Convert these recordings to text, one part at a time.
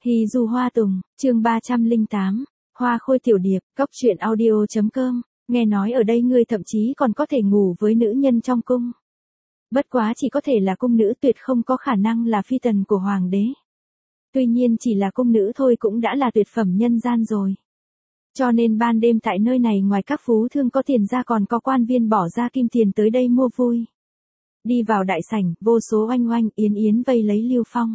Hì dù hoa tùng, chương 308, Hoa Khôi Tiểu Điệp, Cóc truyện audio.com, nghe nói ở đây ngươi thậm chí còn có thể ngủ với nữ nhân trong cung. Bất quá chỉ có thể là cung nữ, tuyệt không có khả năng là phi tần của hoàng đế. Tuy nhiên chỉ là cung nữ thôi cũng đã là tuyệt phẩm nhân gian rồi. Cho nên ban đêm tại nơi này ngoài các phú thương có tiền ra còn có quan viên bỏ ra kim tiền tới đây mua vui. Đi vào đại sảnh, vô số oanh oanh yến yến vây lấy Lưu Phong.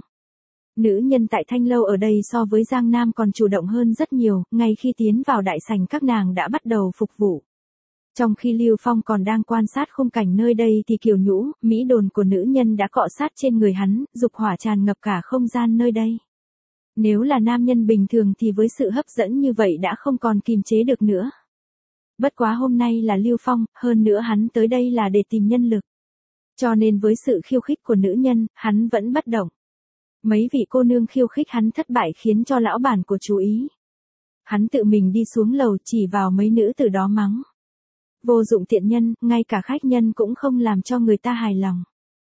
Nữ nhân tại Thanh Lâu ở đây so với Giang Nam còn chủ động hơn rất nhiều, ngay khi tiến vào đại sảnh các nàng đã bắt đầu phục vụ. Trong khi Lưu Phong còn đang quan sát khung cảnh nơi đây thì kiều nhũ, mỹ đồn của nữ nhân đã cọ sát trên người hắn, dục hỏa tràn ngập cả không gian nơi đây. Nếu là nam nhân bình thường thì với sự hấp dẫn như vậy đã không còn kiềm chế được nữa. Bất quá hôm nay là Lưu Phong, hơn nữa hắn tới đây là để tìm nhân lực. Cho nên với sự khiêu khích của nữ nhân, hắn vẫn bất động. Mấy vị cô nương khiêu khích hắn thất bại khiến cho lão bản của chú ý. Hắn tự mình đi xuống lầu chỉ vào mấy nữ từ đó mắng. Vô dụng tiện nhân, ngay cả khách nhân cũng không làm cho người ta hài lòng.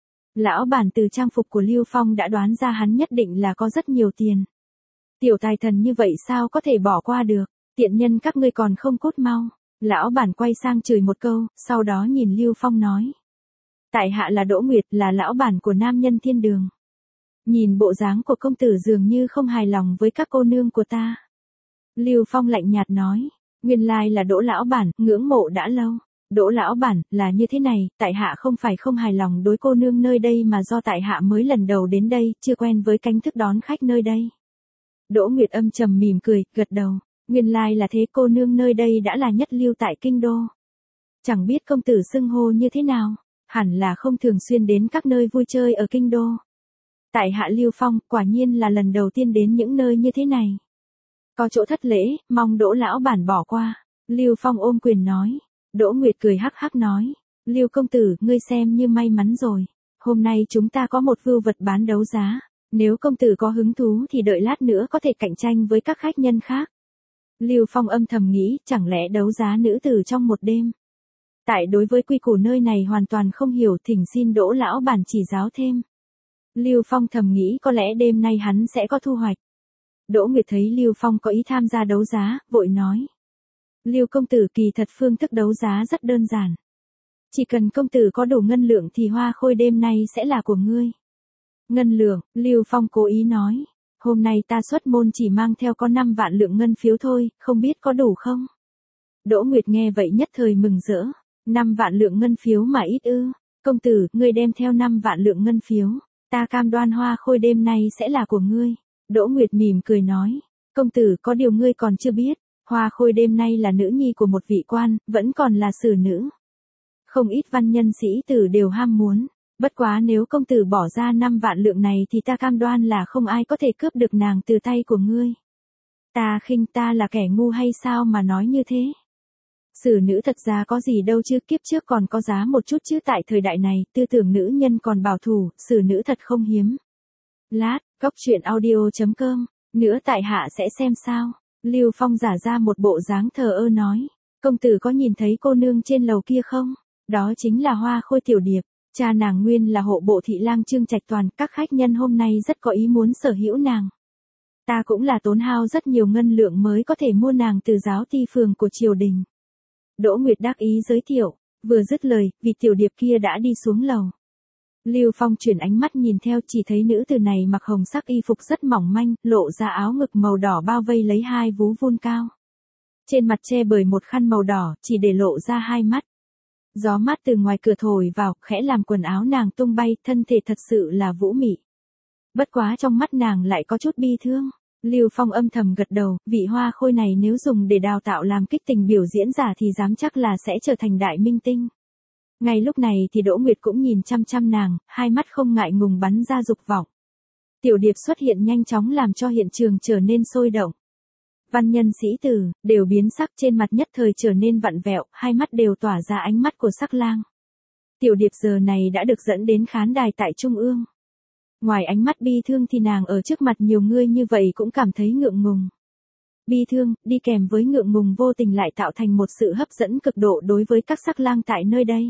Lão bản từ trang phục của Lưu Phong đã đoán ra hắn nhất định là có rất nhiều tiền. Tiểu tài thần như vậy sao có thể bỏ qua được, tiện nhân các ngươi còn không cút mau. Lão bản quay sang chửi một câu, sau đó nhìn Lưu Phong nói. Tại hạ là Đỗ Nguyệt, là lão bản của nam nhân thiên đường. Nhìn bộ dáng của công tử dường như không hài lòng với các cô nương của ta. Lưu Phong lạnh nhạt nói, nguyên lai là Đỗ lão bản, ngưỡng mộ đã lâu. Đỗ lão bản, là như thế này, tại hạ không phải không hài lòng đối cô nương nơi đây mà do tại hạ mới lần đầu đến đây, chưa quen với cách thức đón khách nơi đây. Đỗ Nguyệt âm trầm mỉm cười, gật đầu, nguyên lai là thế, cô nương nơi đây đã là nhất lưu tại kinh đô. Chẳng biết công tử xưng hô như thế nào, hẳn là không thường xuyên đến các nơi vui chơi ở kinh đô. Tại hạ Lưu Phong, quả nhiên là lần đầu tiên đến những nơi như thế này. Có chỗ thất lễ, mong Đỗ lão bản bỏ qua. Lưu Phong ôm quyền nói. Đỗ Nguyệt cười hắc hắc nói. Lưu công tử, ngươi xem như may mắn rồi. Hôm nay chúng ta có một vưu vật bán đấu giá. Nếu công tử có hứng thú thì đợi lát nữa có thể cạnh tranh với các khách nhân khác. Lưu Phong âm thầm nghĩ, chẳng lẽ đấu giá nữ tử trong một đêm. Tại đối với quy củ nơi này hoàn toàn không hiểu, thỉnh xin Đỗ lão bản chỉ giáo thêm. Lưu Phong thầm nghĩ có lẽ đêm nay hắn sẽ có thu hoạch. Đỗ Nguyệt thấy Lưu Phong có ý tham gia đấu giá, vội nói. Lưu công tử, kỳ thật phương thức đấu giá rất đơn giản. Chỉ cần công tử có đủ ngân lượng thì Hoa Khôi đêm nay sẽ là của ngươi. Ngân lượng, Lưu Phong cố ý nói. Hôm nay ta xuất môn chỉ mang theo có 5 vạn lượng ngân phiếu thôi, không biết có đủ không? Đỗ Nguyệt nghe vậy nhất thời mừng rỡ. 5 vạn lượng ngân phiếu mà ít ư? Công tử, ngươi đem theo 5 vạn lượng ngân phiếu. Ta cam đoan Hoa Khôi đêm nay sẽ là của ngươi. Đỗ Nguyệt mỉm cười nói. Công tử, có điều ngươi còn chưa biết. Hoa Khôi đêm nay là nữ nhi của một vị quan, vẫn còn là xử nữ. Không ít văn nhân sĩ tử đều ham muốn. Bất quá nếu công tử bỏ ra 5 vạn lượng này thì ta cam đoan là không ai có thể cướp được nàng từ tay của ngươi. Ta khinh ta là kẻ ngu hay sao mà nói như thế? Xử nữ thật ra có gì đâu chứ, kiếp trước còn có giá một chút chứ, tại thời đại này, tư tưởng nữ nhân còn bảo thủ, xử nữ thật không hiếm. Lát, Cóc truyện audio.com, nữa tại hạ sẽ xem sao. Lưu Phong giả ra một bộ dáng thờ ơ nói, công tử có nhìn thấy cô nương trên lầu kia không? Đó chính là Hoa Khôi Tiểu Điệp, cha nàng nguyên là hộ bộ thị lang Trương Trạch Toàn, các khách nhân hôm nay rất có ý muốn sở hữu nàng. Ta cũng là tốn hao rất nhiều ngân lượng mới có thể mua nàng từ giáo ty phường của triều đình. Đỗ Nguyệt đắc ý giới thiệu, vừa dứt lời, vị tiểu điệp kia đã đi xuống lầu. Lưu Phong chuyển ánh mắt nhìn theo, chỉ thấy nữ tử này mặc hồng sắc y phục rất mỏng manh, lộ ra áo ngực màu đỏ bao vây lấy hai vú vun cao. Trên mặt che bởi một khăn màu đỏ, chỉ để lộ ra hai mắt. Gió mát từ ngoài cửa thổi vào, khẽ làm quần áo nàng tung bay, thân thể thật sự là vũ mị. Bất quá trong mắt nàng lại có chút bi thương. Lưu Phong âm thầm gật đầu, vị Hoa Khôi này nếu dùng để đào tạo làm kích tình biểu diễn giả thì dám chắc là sẽ trở thành đại minh tinh. Ngay lúc này thì Đỗ Nguyệt cũng nhìn chăm chăm nàng, hai mắt không ngại ngùng bắn ra dục vọng. Tiểu điệp xuất hiện nhanh chóng làm cho hiện trường trở nên sôi động. Văn nhân sĩ tử, đều biến sắc, trên mặt nhất thời trở nên vặn vẹo, hai mắt đều tỏa ra ánh mắt của sắc lang. Tiểu điệp giờ này đã được dẫn đến khán đài tại Trung ương. Ngoài ánh mắt bi thương thì nàng ở trước mặt nhiều người như vậy cũng cảm thấy ngượng ngùng. Bi thương, đi kèm với ngượng ngùng vô tình lại tạo thành một sự hấp dẫn cực độ đối với các sắc lang tại nơi đây.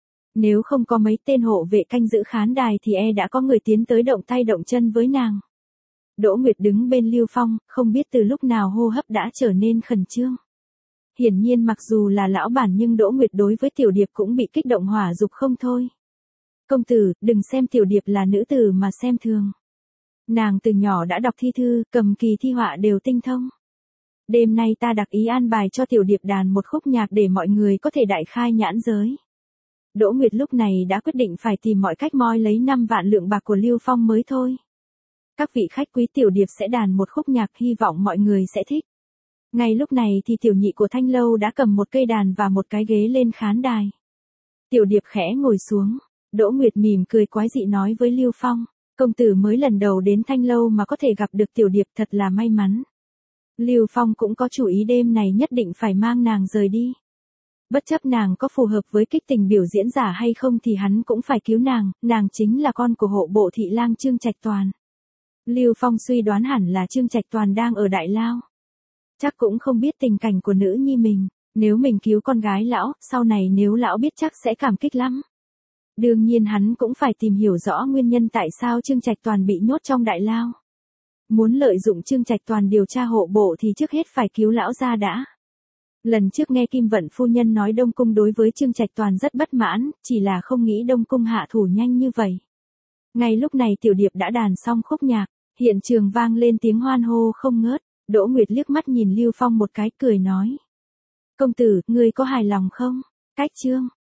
Nếu không có mấy tên hộ vệ canh giữ khán đài thì đã có người tiến tới động tay động chân với nàng. Đỗ Nguyệt đứng bên Lưu Phong, không biết từ lúc nào hô hấp đã trở nên khẩn trương. Hiển nhiên mặc dù là lão bản nhưng Đỗ Nguyệt đối với Tiểu Điệp cũng bị kích động hỏa dục không thôi. Công tử, đừng xem Tiểu Điệp là nữ tử mà xem thường. Nàng từ nhỏ đã đọc thi thư, cầm kỳ thi họa đều tinh thông. Đêm nay ta đặc ý an bài cho Tiểu Điệp đàn một khúc nhạc để mọi người có thể đại khai nhãn giới. Đỗ Nguyệt lúc này đã quyết định phải tìm mọi cách moi lấy 5 vạn lượng bạc của Lưu Phong mới thôi. Các vị khách quý, Tiểu Điệp sẽ đàn một khúc nhạc, hy vọng mọi người sẽ thích. Ngay lúc này thì tiểu nhị của Thanh Lâu đã cầm một cây đàn và một cái ghế lên khán đài. Tiểu Điệp khẽ ngồi xuống. Đỗ Nguyệt mỉm cười quái dị nói với Lưu Phong, công tử mới lần đầu đến Thanh Lâu mà có thể gặp được Tiểu Điệp thật là may mắn. Lưu Phong cũng có chủ ý đêm này nhất định phải mang nàng rời đi. Bất chấp nàng có phù hợp với kích tình biểu diễn giả hay không thì hắn cũng phải cứu nàng chính là con của hộ bộ thị lang Trương Trạch Toàn. Lưu Phong suy đoán hẳn là Trương Trạch Toàn đang ở Đại Lao. Chắc cũng không biết tình cảnh của nữ nhi mình, nếu mình cứu con gái lão, sau này nếu lão biết chắc sẽ cảm kích lắm. Đương nhiên hắn cũng phải tìm hiểu rõ nguyên nhân tại sao Trương Trạch Toàn bị nhốt trong Đại Lao. Muốn lợi dụng Trương Trạch Toàn điều tra hộ bộ thì trước hết phải cứu lão gia đã. Lần trước nghe Kim Vận phu nhân nói Đông Cung đối với Trương Trạch Toàn rất bất mãn, chỉ là không nghĩ Đông Cung hạ thủ nhanh như vậy. Ngay lúc này Tiểu Điệp đã đàn xong khúc nhạc, hiện trường vang lên tiếng hoan hô không ngớt. Đỗ Nguyệt liếc mắt nhìn Lưu Phong một cái cười nói. Công tử, ngươi có hài lòng không? Cách chương